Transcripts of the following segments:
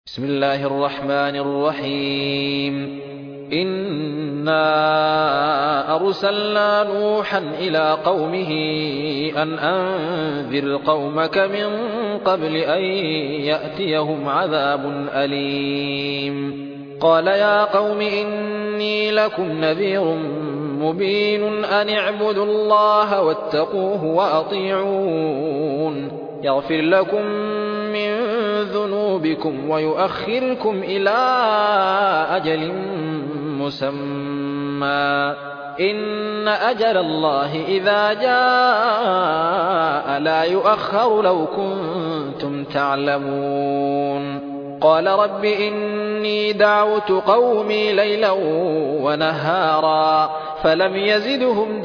بسم الله الرحمن الرحيم. إنا أرسلنا نوحا إلى قومه أن أنذر قومك من قبل أن يأتيهم عذاب أليم. قال يا قوم إني لكم نذير مبين أن اعبدوا الله واتقوه وأطيعون يغفر لكم من ذنوبكم ويؤخركم إلى أجل مسمى إن أجل الله إذا جاء لا يؤخر لو كنتم تعلمون. قال رب إني دعوت قومي ليلا ونهارا فلم يزدهم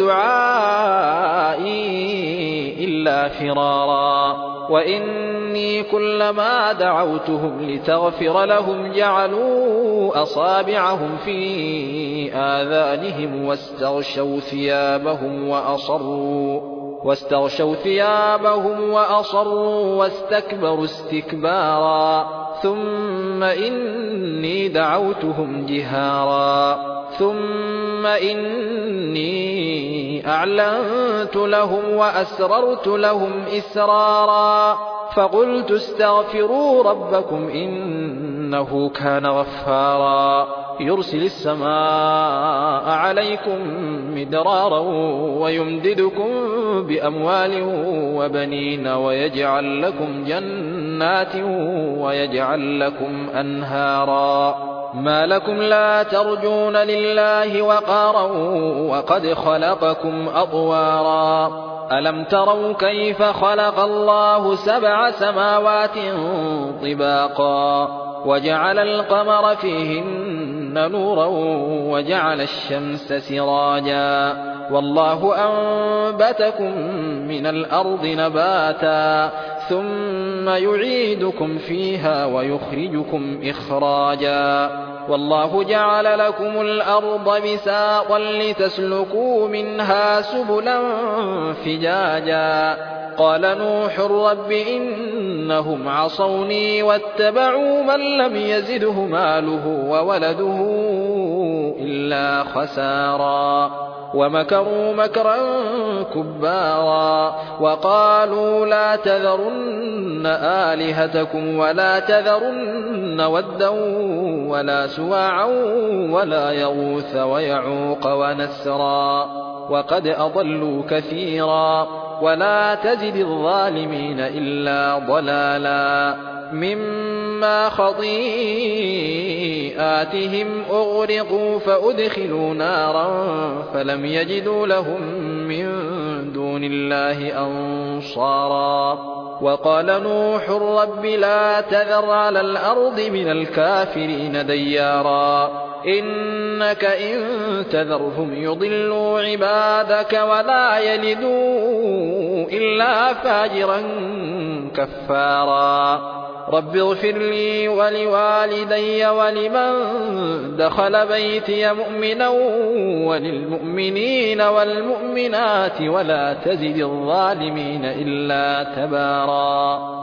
دعائي إلا فرارا وإني كلما دعوتهم لتغفر لهم جعلوا أصابعهم في آذانهم واستغشوا ثيابهم وأصروا واستكبروا استكبارا ثم إني دعوتهم جهارا ثم إني أعلنت لهم وأسررت لهم إسرارا فقلت استغفروا ربكم إنه كان غفارا يرسل السماء عليكم مدرارا ويمددكم بأموال وبنين ويجعل لكم جنات ويجعل لكم أنهارا ما لكم لا ترجون لله وقارا وقد خلقكم أطوارا ألم تروا كيف خلق الله 7 سماوات طباقا وجعل القمر فيهن نورا وجعل الشمس سراجا والله أنبتكم من الأرض نباتا ثم يعيدكم فيها ويخرجكم إخراجا والله جعل لكم الأرض بساطا لتسلكوا منها سبلا فجاجا قال نوح رب إنهم عصوني واتبعوا من لم يزده ماله وولده إلا خسارا ومكروا مكرا كبارا وقالوا لا تذرن آلهتكم ولا تذرن ودا ولا سواعا ولا يغوث ويعوق ونسرا وقد أضلوا كثيرا ولا تزد الظالمين إلا ضلالا مما خطيئاتهم أغرقوا فأدخلوا نارا فلم يجدوا لهم من دون الله أنصارا وقال نوح رب لا تذر على الأرض من الكافرين ديارا إنك إن تذرهم يضلوا عبادك ولا يلدوا إلا فاجرا كفارا رب اغفر لي ولوالدي ولمن دخل بيتي مؤمنا وللمؤمنين والمؤمنات ولا تزد الظالمين إلا تبارا.